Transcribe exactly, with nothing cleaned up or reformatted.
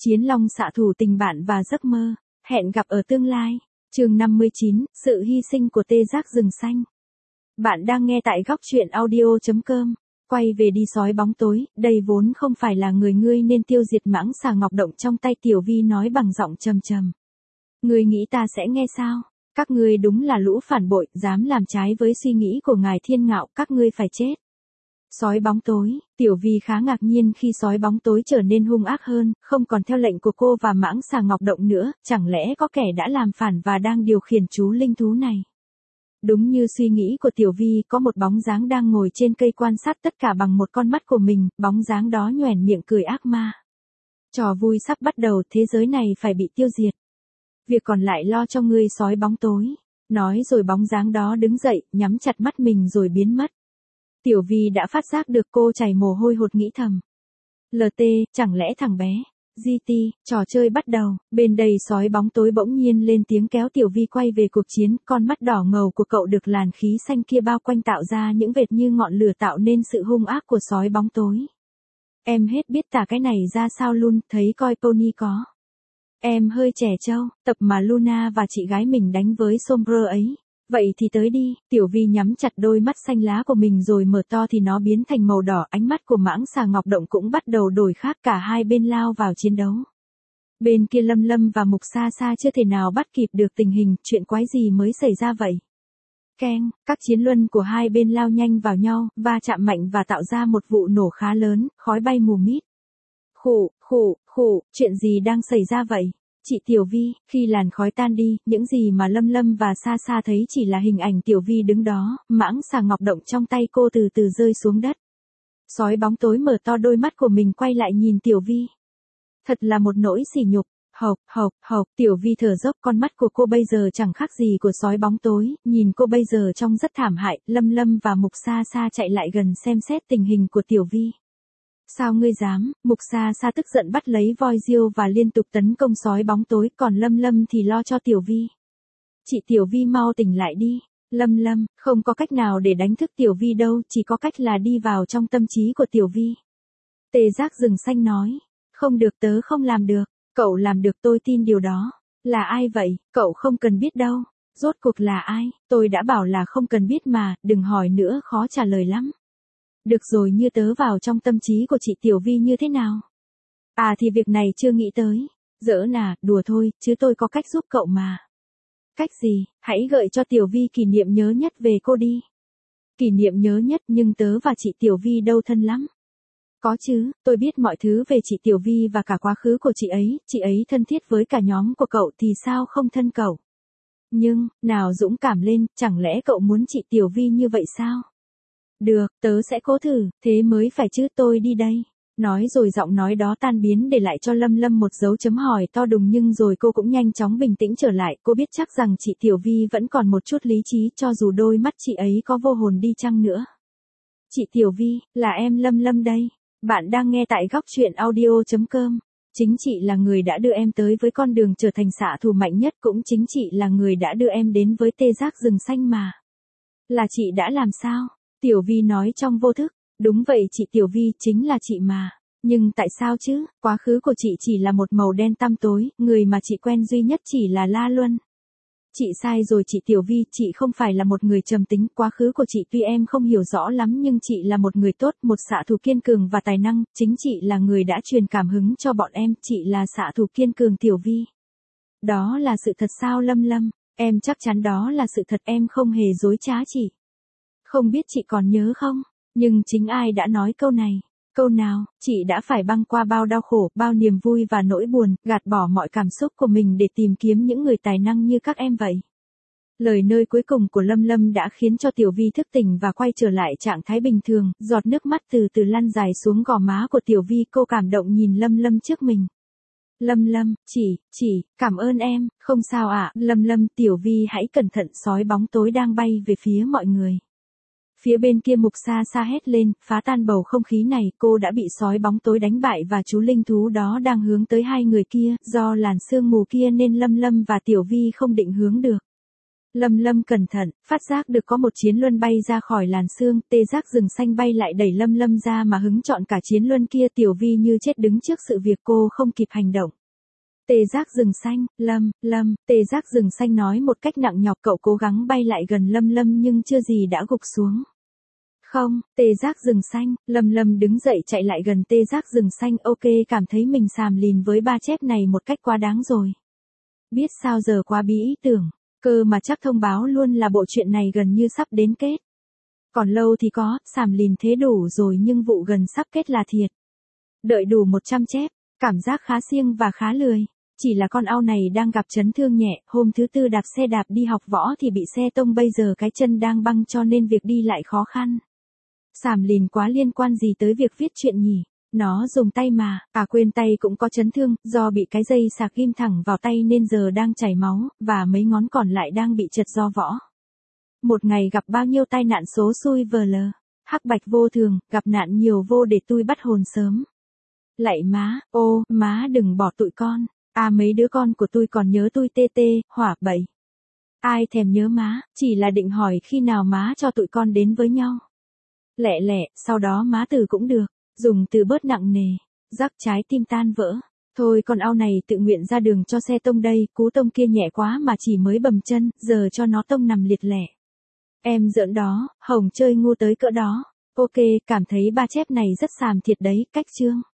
Chiến Long xạ thủ tình bạn và giấc mơ, hẹn gặp ở tương lai. Chương năm mươi chín, sự hy sinh của tê giác rừng xanh. Bạn đang nghe tại góc truyện audio chấm com. Quay về đi sói bóng tối, đây vốn không phải là người ngươi nên tiêu diệt mãng xà ngọc động trong tay. Tiểu Vi nói bằng giọng trầm trầm. Ngươi nghĩ ta sẽ nghe sao? Các ngươi đúng là lũ phản bội, dám làm trái với suy nghĩ của ngài Thiên Ngạo, các ngươi phải chết. Sói bóng tối, Tiểu Vi khá ngạc nhiên khi sói bóng tối trở nên hung ác hơn, không còn theo lệnh của cô và mãng xà ngọc động nữa, chẳng lẽ có kẻ đã làm phản và đang điều khiển chú linh thú này. Đúng như suy nghĩ của Tiểu Vi, có một bóng dáng đang ngồi trên cây quan sát tất cả bằng một con mắt của mình, bóng dáng đó nhoẻn miệng cười ác ma. Trò vui sắp bắt đầu, thế giới này phải bị tiêu diệt. Việc còn lại lo cho ngươi sói bóng tối. Nói rồi bóng dáng đó đứng dậy, nhắm chặt mắt mình rồi biến mất. Tiểu Vi đã phát giác được, cô chảy mồ hôi hột nghĩ thầm. lờ tê, chẳng lẽ thằng bé, giê tê, trò chơi bắt đầu, bên đây sói bóng tối bỗng nhiên lên tiếng kéo Tiểu Vi quay về cuộc chiến, con mắt đỏ ngầu của cậu được làn khí xanh kia bao quanh tạo ra những vệt như ngọn lửa tạo nên sự hung ác của sói bóng tối. Em hết biết tả cái này ra sao luôn, thấy coi pony có. Em hơi trẻ trâu, tập mà Luna và chị gái mình đánh với Sombra ấy. Vậy thì tới đi, Tiểu Vi nhắm chặt đôi mắt xanh lá của mình rồi mở to thì nó biến thành màu đỏ, ánh mắt của mãng xà ngọc động cũng bắt đầu đổi khác, cả hai bên lao vào chiến đấu. Bên kia Lâm Lâm và Mục Sa Sa chưa thể nào bắt kịp được tình hình, chuyện quái gì mới xảy ra vậy? Keng, các chiến luân của hai bên lao nhanh vào nhau, va chạm mạnh và tạo ra một vụ nổ khá lớn, khói bay mù mịt. Khụ, khụ, khụ, chuyện gì đang xảy ra vậy? Chị Tiểu Vi, khi làn khói tan đi, những gì mà Lâm Lâm và Sa Sa thấy chỉ là hình ảnh Tiểu Vi đứng đó, mãng xà ngọc động trong tay cô từ từ rơi xuống đất. Sói bóng tối mở to đôi mắt của mình quay lại nhìn Tiểu Vi. Thật là một nỗi sỉ nhục, hộc, hộc, hộc, Tiểu Vi thở dốc, con mắt của cô bây giờ chẳng khác gì của sói bóng tối, nhìn cô bây giờ trông rất thảm hại. Lâm Lâm và Mục Sa Sa chạy lại gần xem xét tình hình của Tiểu Vi. Sao ngươi dám? Mục Sa Sa tức giận bắt lấy voi diêu và liên tục tấn công sói bóng tối, còn Lâm Lâm thì lo cho Tiểu Vi. Chị Tiểu Vi mau tỉnh lại đi. Lâm Lâm, không có cách nào để đánh thức Tiểu Vi đâu, chỉ có cách là đi vào trong tâm trí của Tiểu Vi. Tê giác rừng xanh nói. Không được, tớ không làm được. Cậu làm được, tôi tin điều đó. Là ai vậy? Cậu không cần biết đâu. Rốt cuộc là ai? Tôi đã bảo là không cần biết mà, đừng hỏi nữa, khó trả lời lắm. Được rồi, như tớ vào trong tâm trí của chị Tiểu Vi như thế nào? À thì việc này chưa nghĩ tới. Giỡn à, đùa thôi, chứ tôi có cách giúp cậu mà. Cách gì? Hãy gợi cho Tiểu Vi kỷ niệm nhớ nhất về cô đi. Kỷ niệm nhớ nhất, nhưng tớ và chị Tiểu Vi đâu thân lắm. Có chứ, tôi biết mọi thứ về chị Tiểu Vi và cả quá khứ của chị ấy, chị ấy thân thiết với cả nhóm của cậu thì sao không thân cậu? Nhưng, nào dũng cảm lên, chẳng lẽ cậu muốn chị Tiểu Vi như vậy sao? Được, tớ sẽ cố thử, thế mới phải chứ, tôi đi đây. Nói rồi giọng nói đó tan biến để lại cho Lâm Lâm một dấu chấm hỏi to đùng, nhưng rồi cô cũng nhanh chóng bình tĩnh trở lại, cô biết chắc rằng chị Tiểu Vi vẫn còn một chút lý trí cho dù đôi mắt chị ấy có vô hồn đi chăng nữa. Chị Tiểu Vi, là em Lâm Lâm đây. Bạn đang nghe tại góc truyện audio chấm com. Chính chị là người đã đưa em tới với con đường trở thành xạ thủ mạnh nhất, cũng chính chị là người đã đưa em đến với tê giác rừng xanh mà. Là chị đã làm sao? Tiểu Vi nói trong vô thức. Đúng vậy chị Tiểu Vi, chính là chị mà. Nhưng tại sao chứ? Quá khứ của chị chỉ là một màu đen tăm tối, người mà chị quen duy nhất chỉ là La Luân. Chị sai rồi chị Tiểu Vi, chị không phải là một người trầm tính, quá khứ của chị tuy em không hiểu rõ lắm nhưng chị là một người tốt, một xạ thủ kiên cường và tài năng, chính chị là người đã truyền cảm hứng cho bọn em, chị là xạ thủ kiên cường Tiểu Vi. Đó là sự thật sao Lâm Lâm? Em chắc chắn đó là sự thật, em không hề dối trá chị. Không biết chị còn nhớ không? Nhưng chính ai đã nói câu này? Câu nào? Chị đã phải băng qua bao đau khổ, bao niềm vui và nỗi buồn, gạt bỏ mọi cảm xúc của mình để tìm kiếm những người tài năng như các em vậy. Lời nơi cuối cùng của Lâm Lâm đã khiến cho Tiểu Vi thức tỉnh và quay trở lại trạng thái bình thường, giọt nước mắt từ từ lăn dài xuống gò má của Tiểu Vi, cô cảm động nhìn Lâm Lâm trước mình. Lâm Lâm, chỉ, chỉ, cảm ơn em, không sao ạ, Lâm Lâm, Tiểu Vi hãy cẩn thận, sói bóng tối đang bay về phía mọi người. Phía bên kia Mục Sa Sa hét lên, phá tan bầu không khí này, cô đã bị sói bóng tối đánh bại và chú linh thú đó đang hướng tới hai người kia, do làn sương mù kia nên Lâm Lâm và Tiểu Vi không định hướng được. Lâm Lâm cẩn thận, phát giác được có một chiến luân bay ra khỏi làn xương, tê giác rừng xanh bay lại đẩy Lâm Lâm ra mà hứng chọn cả chiến luân kia. Tiểu Vi như chết đứng trước sự việc cô không kịp hành động. Tê giác rừng xanh, Lâm, Lâm, tê giác rừng xanh nói một cách nặng nhọc. Cậu cố gắng bay lại gần Lâm Lâm nhưng chưa gì đã gục xuống. Không, tê giác rừng xanh, Lâm Lâm đứng dậy chạy lại gần tê giác rừng xanh. Ok, cảm thấy mình xàm lìn với ba chép này một cách quá đáng rồi. Biết sao giờ quá bí ý tưởng. Cơ mà chắc thông báo luôn là bộ chuyện này gần như sắp đến kết. Còn lâu thì có, xàm lìn thế đủ rồi nhưng vụ gần sắp kết là thiệt. Đợi đủ một trăm chép, cảm giác khá siêng và khá lười. Chỉ là con ao này đang gặp chấn thương nhẹ, hôm thứ tư đạp xe đạp đi học võ thì bị xe tông, bây giờ cái chân đang băng cho nên việc đi lại khó khăn. Xàm lìn quá liên quan gì tới việc viết chuyện nhỉ? Nó dùng tay mà, à quên tay cũng có chấn thương, do bị cái dây sạc ghim thẳng vào tay nên giờ đang chảy máu, và mấy ngón còn lại đang bị trật do võ. Một ngày gặp bao nhiêu tai nạn số xui vờ lờ, hắc bạch vô thường, gặp nạn nhiều vô để tui bắt hồn sớm. Lạy má, ô, má đừng bỏ tụi con, à mấy đứa con của tui còn nhớ tui tê tê, hỏa bậy. Ai thèm nhớ má, chỉ là định hỏi khi nào má cho tụi con đến với nhau. Lẹ lẹ, sau đó má từ cũng được. Dùng từ bớt nặng nề, rắc trái tim tan vỡ. Thôi con ao này tự nguyện ra đường cho xe tông đây, cú tông kia nhẹ quá mà chỉ mới bầm chân, giờ cho nó tông nằm liệt lẻ. Em giỡn đó, Hồng chơi ngu tới cỡ đó. Ok, cảm thấy ba chép này rất xàm thiệt đấy, cách chương.